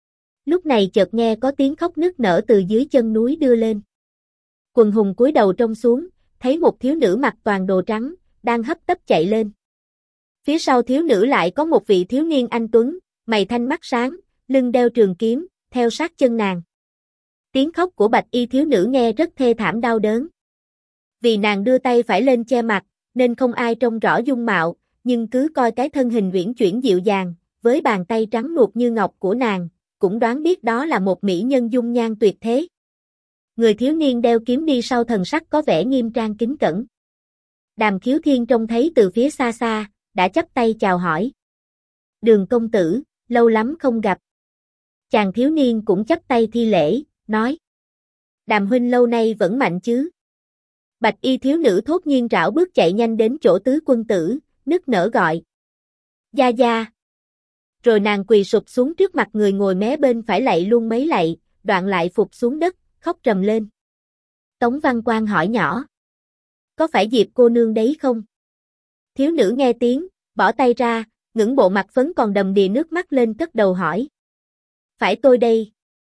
Lúc này chợt nghe có tiếng khóc nức nở từ dưới chân núi đưa lên. Quần hùng cúi đầu trông xuống, thấy một thiếu nữ mặc toàn đồ trắng, đang hấp tấp chạy lên. Phía sau thiếu nữ lại có một vị thiếu niên anh tuấn, mày thanh mắt sáng, lưng đeo trường kiếm, theo sát chân nàng. Tiếng khóc của bạch y thiếu nữ nghe rất thê thảm đau đớn. Vì nàng đưa tay phải lên che mặt, nên không ai trông rõ dung mạo, nhưng cứ coi cái thân hình uyển chuyển dịu dàng, với bàn tay trắng nuột như ngọc của nàng, cũng đoán biết đó là một mỹ nhân dung nhan tuyệt thế. Người thiếu niên đeo kiếm đi sau thần sắc có vẻ nghiêm trang kính cẩn. Đàm Khiếu Thiên trông thấy từ phía xa xa, đã chắp tay chào hỏi. Đường công tử, lâu lắm không gặp. Chàng thiếu niên cũng chắp tay thi lễ, nói. Đàm huynh lâu nay vẫn mạnh chứ? Bạch y thiếu nữ thốt nhiên rảo bước chạy nhanh đến chỗ tứ quân tử, nức nở gọi. Gia gia. Rồi nàng quỳ sụp xuống trước mặt người ngồi mé bên phải lạy luôn mấy lạy, đoạn lại phục xuống đất, khóc trầm lên. Tống Văn Quan hỏi nhỏ. Có phải Diệp cô nương đấy không? Thiếu nữ nghe tiếng, bỏ tay ra, ngẩng bộ mặt phấn còn đầm đìa nước mắt lên cất đầu hỏi. Phải tôi đây.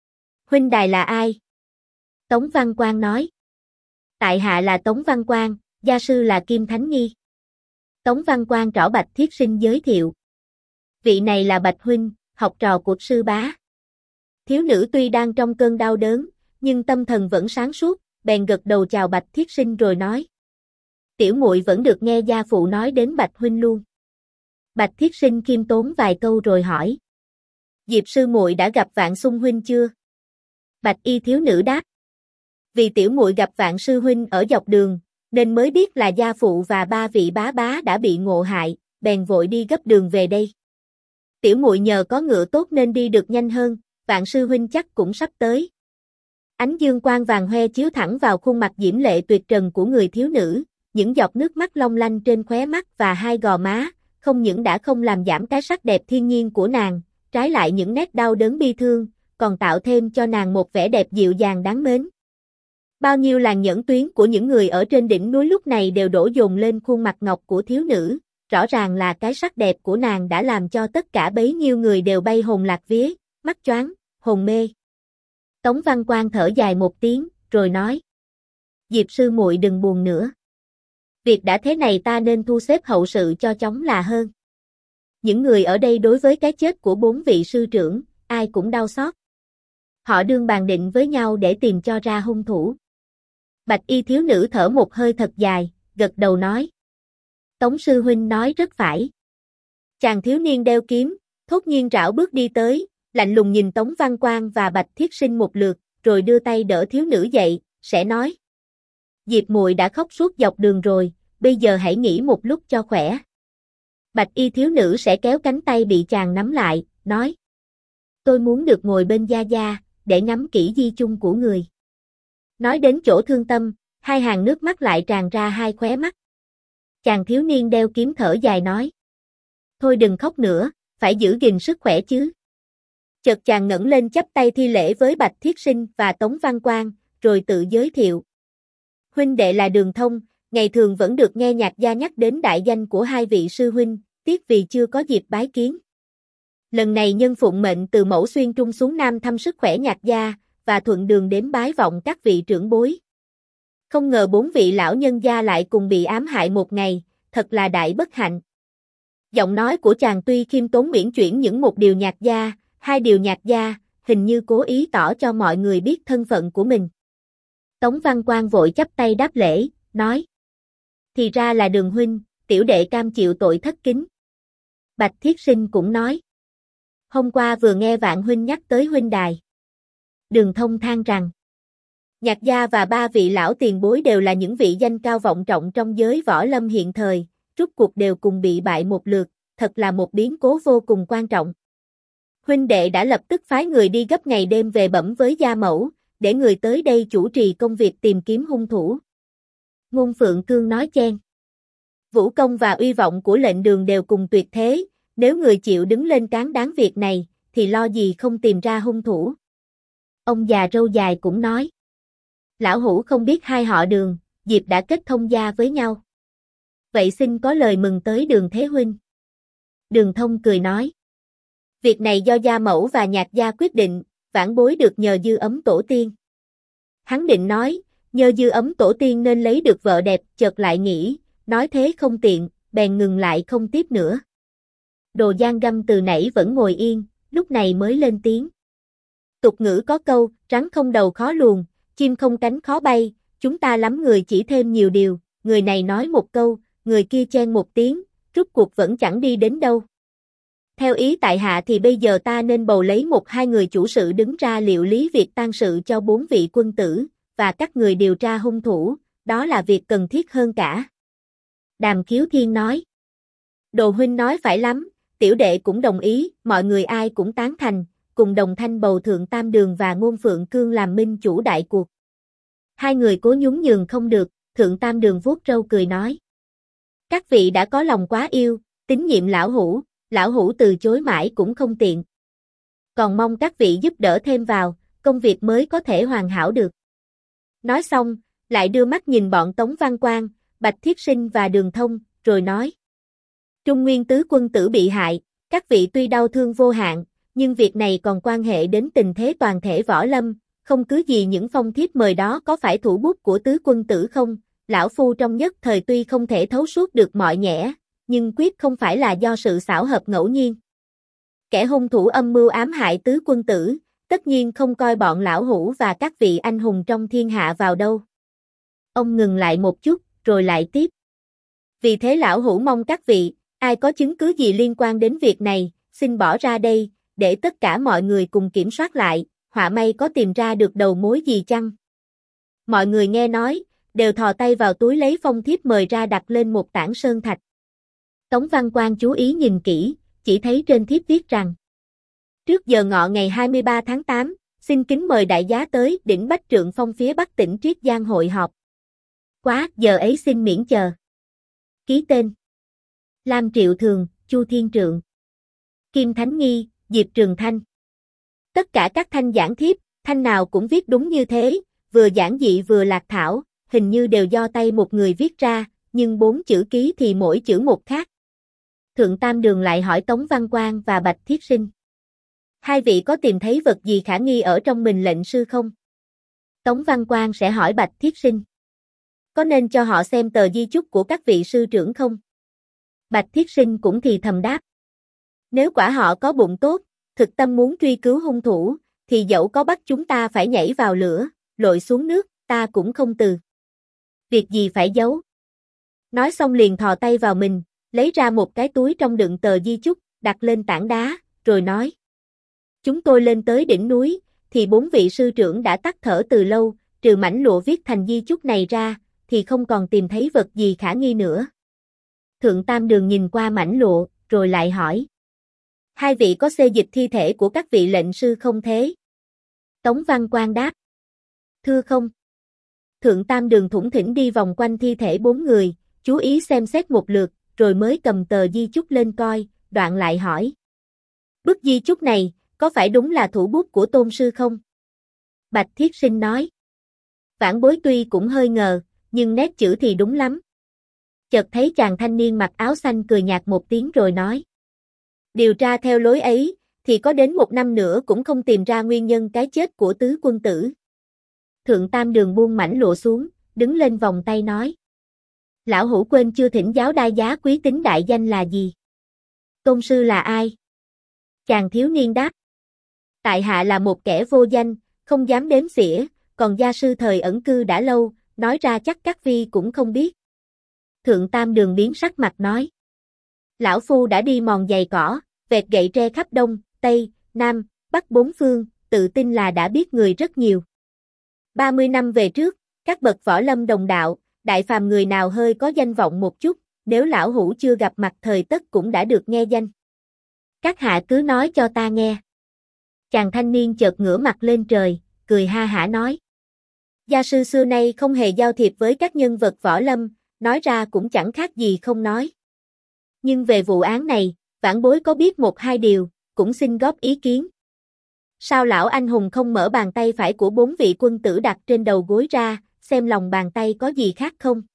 Huynh đài là ai? Tống Văn Quan nói. Tại hạ là Tống Văn Quan, gia sư là Kim Thánh Nghi. Tống Văn Quan trỏ Bạch Thiết Sinh giới thiệu. Vị này là Bạch huynh, học trò của sư bá. Thiếu nữ tuy đang trong cơn đau đớn, nhưng tâm thần vẫn sáng suốt, bèn gật đầu chào Bạch Thiết Sinh rồi nói. Tiểu muội vẫn được nghe gia phụ nói đến Bạch huynh luôn. Bạch Thiết Sinh khiêm tốn vài câu rồi hỏi. Diệp sư muội đã gặp Vạn Xung huynh chưa? Bạch y thiếu nữ đáp. Vì tiểu muội gặp Vạn sư huynh ở dọc đường, nên mới biết là gia phụ và ba vị bá bá đã bị ngộ hại, bèn vội đi gấp đường về đây. Tiểu muội nhờ có ngựa tốt nên đi được nhanh hơn, Vạn sư huynh chắc cũng sắp tới. Ánh dương quang vàng hoe chiếu thẳng vào khuôn mặt diễm lệ tuyệt trần của người thiếu nữ, những giọt nước mắt long lanh trên khóe mắt và hai gò má, không những đã không làm giảm cái sắc đẹp thiên nhiên của nàng, trái lại những nét đau đớn bi thương, còn tạo thêm cho nàng một vẻ đẹp dịu dàng đáng mến. Bao nhiêu làn nhẫn tuyến của những người ở trên đỉnh núi lúc này đều đổ dồn lên khuôn mặt ngọc của thiếu nữ, rõ ràng là cái sắc đẹp của nàng đã làm cho tất cả bấy nhiêu người đều bay hồn lạc vía, mắt choáng, hồn mê. Tống Văn Quan thở dài một tiếng, rồi nói. Diệp sư muội đừng buồn nữa. Việc đã thế này ta nên thu xếp hậu sự cho chóng là hơn. Những người ở đây đối với cái chết của 4 vị sư trưởng, ai cũng đau xót. Họ đương bàn định với nhau để tìm cho ra hung thủ. Bạch y thiếu nữ thở một hơi thật dài, gật đầu nói. Tống sư huynh nói rất phải. Chàng thiếu niên đeo kiếm, thốt nhiên rảo bước đi tới, lạnh lùng nhìn Tống Văn Quan và Bạch Thiết Sinh một lượt, rồi đưa tay đỡ thiếu nữ dậy, sẽ nói. Diệp muội đã khóc suốt dọc đường rồi, bây giờ hãy nghỉ một lúc cho khỏe. Bạch y thiếu nữ sẽ kéo cánh tay bị chàng nắm lại, nói. Tôi muốn được ngồi bên gia gia, để ngắm kỹ di chung của người. Nói đến chỗ thương tâm, hai hàng nước mắt lại tràn ra hai khóe mắt. Chàng thiếu niên đeo kiếm thở dài nói. Thôi đừng khóc nữa, phải giữ gìn sức khỏe chứ. Chợt chàng ngẩng lên chắp tay thi lễ với Bạch Thiết Sinh và Tống Văn Quan, rồi tự giới thiệu. Huynh đệ là Đường Thông, ngày thường vẫn được nghe nhạc gia nhắc đến đại danh của hai vị sư huynh, tiếc vì chưa có dịp bái kiến. Lần này nhân phụng mệnh từ Mẫu xuyên Trung xuống Nam thăm sức khỏe nhạc gia, và thuận đường đến bái vọng các vị trưởng bối. Không ngờ 4 vị lão nhân gia lại cùng bị ám hại một ngày, thật là đại bất hạnh. Giọng nói của chàng tuy khiêm tốn uyển chuyển những một điều nhạc gia, hai điều nhạc gia, hình như cố ý tỏ cho mọi người biết thân phận của mình. Tống Văn Quan vội chắp tay đáp lễ, nói. Thì ra là Đường huynh, tiểu đệ cam chịu tội thất kính. Bạch Thiết Sinh cũng nói. Hôm qua vừa nghe Vạn huynh nhắc tới huynh đài. Đường Thông than rằng, Nhạc gia và ba vị lão tiền bối đều là những vị danh cao vọng trọng trong giới võ lâm hiện thời, rút cuộc đều cùng bị bại một lượt, thật là một biến cố vô cùng quan trọng. Huynh đệ đã lập tức phái người đi gấp ngày đêm về bẩm với gia mẫu, để người tới đây chủ trì công việc tìm kiếm hung thủ. Ngôn Phượng Cương nói chen. Vũ công và uy vọng của lệnh đường đều cùng tuyệt thế, nếu người chịu đứng lên cán đáng việc này, thì lo gì không tìm ra hung thủ. Ông già râu dài cũng nói. Lão hủ không biết hai họ Đường, Diệp đã kết thông gia với nhau. Vậy xin có lời mừng tới Đường Thế huynh. Đường Thông cười nói. Việc này do gia mẫu và Nhạc gia quyết định, vãn bối được nhờ dư ấm tổ tiên. Hắn định nói, nhờ dư ấm tổ tiên nên lấy được vợ đẹp, chợt lại nghĩ, nói thế không tiện, bèn ngừng lại không tiếp nữa. Đồ Giang Găm từ nãy vẫn ngồi yên, lúc này mới lên tiếng. Tục ngữ có câu, rắn không đầu khó luồn, chim không cánh khó bay, chúng ta lắm người chỉ thêm nhiều điều, người này nói một câu, người kia chen một tiếng, rút cuộc vẫn chẳng đi đến đâu. Theo ý tại hạ thì bây giờ ta nên bầu lấy một hai người chủ sự đứng ra liệu lý việc tang sự cho 4 vị quân tử, và các người điều tra hung thủ, đó là việc cần thiết hơn cả. Đàm Khiếu Thiên nói. Đồ huynh nói phải lắm, tiểu đệ cũng đồng ý, mọi người ai cũng tán thành, cùng đồng thanh bầu Thượng Tam Đường và Ngôn Phượng Cương làm minh chủ đại cuộc. Hai người cố nhún nhường không được, Thượng Tam Đường vuốt râu cười nói. Các vị đã có lòng quá yêu, tín nhiệm lão hủ từ chối mãi cũng không tiện. Còn mong các vị giúp đỡ thêm vào, công việc mới có thể hoàn hảo được. Nói xong, lại đưa mắt nhìn bọn Tống Văn Quang, Bạch Thiết Sinh và Đường Thông, rồi nói. Trung Nguyên tứ quân tử bị hại, các vị tuy đau thương vô hạn, nhưng việc này còn quan hệ đến tình thế toàn thể võ lâm, không cứ gì những phong thiếp mời đó có phải thủ bút của tứ quân tử không, lão phu trong nhất thời tuy không thể thấu suốt được mọi nhẽ, nhưng quyết không phải là do sự xảo hợp ngẫu nhiên. Kẻ hung thủ âm mưu ám hại tứ quân tử, tất nhiên không coi bọn lão hủ và các vị anh hùng trong thiên hạ vào đâu. Ông ngừng lại một chút, rồi lại tiếp. Vì thế lão hủ mong các vị, ai có chứng cứ gì liên quan đến việc này, xin bỏ ra đây, để tất cả mọi người cùng kiểm soát lại, họa may có tìm ra được đầu mối gì chăng? Mọi người nghe nói, đều thò tay vào túi lấy phong thiếp mời ra đặt lên một tảng sơn thạch. Tống Văn Quang chú ý nhìn kỹ, chỉ thấy trên thiếp viết rằng: Trước giờ ngọ ngày 23 tháng 8, xin kính mời đại giá tới đỉnh Bách Trượng Phong phía Bắc tỉnh Triết Giang hội họp. Quá, giờ ấy xin miễn chờ. Ký tên: Lam Triệu Thường, Chu Thiên Trượng, Kim Thánh Nghi, Diệp Trường Thanh. Tất cả các thanh giảng thiếp, thanh nào cũng viết đúng như thế, vừa giản dị vừa lạc thảo, hình như đều do tay một người viết ra, nhưng 4 chữ ký thì mỗi chữ một khác. Thượng Tam Đường lại hỏi Tống Văn Quang và Bạch Thiết Sinh. Hai vị có tìm thấy vật gì khả nghi ở trong mình lệnh sư không? Tống Văn Quang sẽ hỏi Bạch Thiết Sinh. Có nên cho họ xem tờ di chúc của các vị sư trưởng không? Bạch Thiết Sinh cũng thì thầm đáp. Nếu quả họ có bụng tốt, thực tâm muốn truy cứu hung thủ, thì dẫu có bắt chúng ta phải nhảy vào lửa, lội xuống nước, ta cũng không từ. Việc gì phải giấu? Nói xong liền thò tay vào mình, lấy ra một cái túi trong đựng tờ di chúc, đặt lên tảng đá, rồi nói. Chúng tôi lên tới đỉnh núi, thì 4 vị sư trưởng đã tắt thở từ lâu, trừ mảnh lụa viết thành di chúc này ra, thì không còn tìm thấy vật gì khả nghi nữa. Thượng Tam Đường nhìn qua mảnh lụa, rồi lại hỏi. Hai vị có xê dịch thi thể của các vị lệnh sư không thế? Tống Văn Quang đáp. Thưa không. Thượng Tam Đường thủng thỉnh đi vòng quanh thi thể 4 người, chú ý xem xét một lượt, rồi mới cầm tờ di chúc lên coi, đoạn lại hỏi. Bức di chúc này, có phải đúng là thủ bút của Tôn sư không? Bạch Thiết Sinh nói. Vãn bối tuy cũng hơi ngờ, nhưng nét chữ thì đúng lắm. Chợt thấy chàng thanh niên mặc áo xanh cười nhạt một tiếng rồi nói. Điều tra theo lối ấy, thì có đến 1 năm nữa cũng không tìm ra nguyên nhân cái chết của tứ quân tử. Thượng Tam Đường buông mảnh lụa xuống, đứng lên vòng tay nói. Lão hủ quên chưa thỉnh giáo đai giá quý tính đại danh là gì? Tôn sư là ai? Chàng thiếu niên đáp. Tại hạ là một kẻ vô danh, không dám đếm xỉa, còn gia sư thời ẩn cư đã lâu, nói ra chắc các vi cũng không biết. Thượng Tam Đường biến sắc mặt nói. Lão phu đã đi mòn giày cỏ, vẹt gậy tre khắp đông, Tây, Nam, Bắc bốn phương, tự tin là đã biết người rất nhiều. 30 năm về trước, các bậc võ lâm đồng đạo, đại phàm người nào hơi có danh vọng một chút, nếu lão hủ chưa gặp mặt thời tất cũng đã được nghe danh. Các hạ cứ nói cho ta nghe. Chàng thanh niên chợt ngửa mặt lên trời, cười ha hả nói. Gia sư xưa nay không hề giao thiệp với các nhân vật võ lâm, nói ra cũng chẳng khác gì không nói. Nhưng về vụ án này, vãn bối có biết một hai điều, cũng xin góp ý kiến. Sao lão anh hùng không mở bàn tay phải của 4 vị quân tử đặt trên đầu gối ra, xem lòng bàn tay có gì khác không?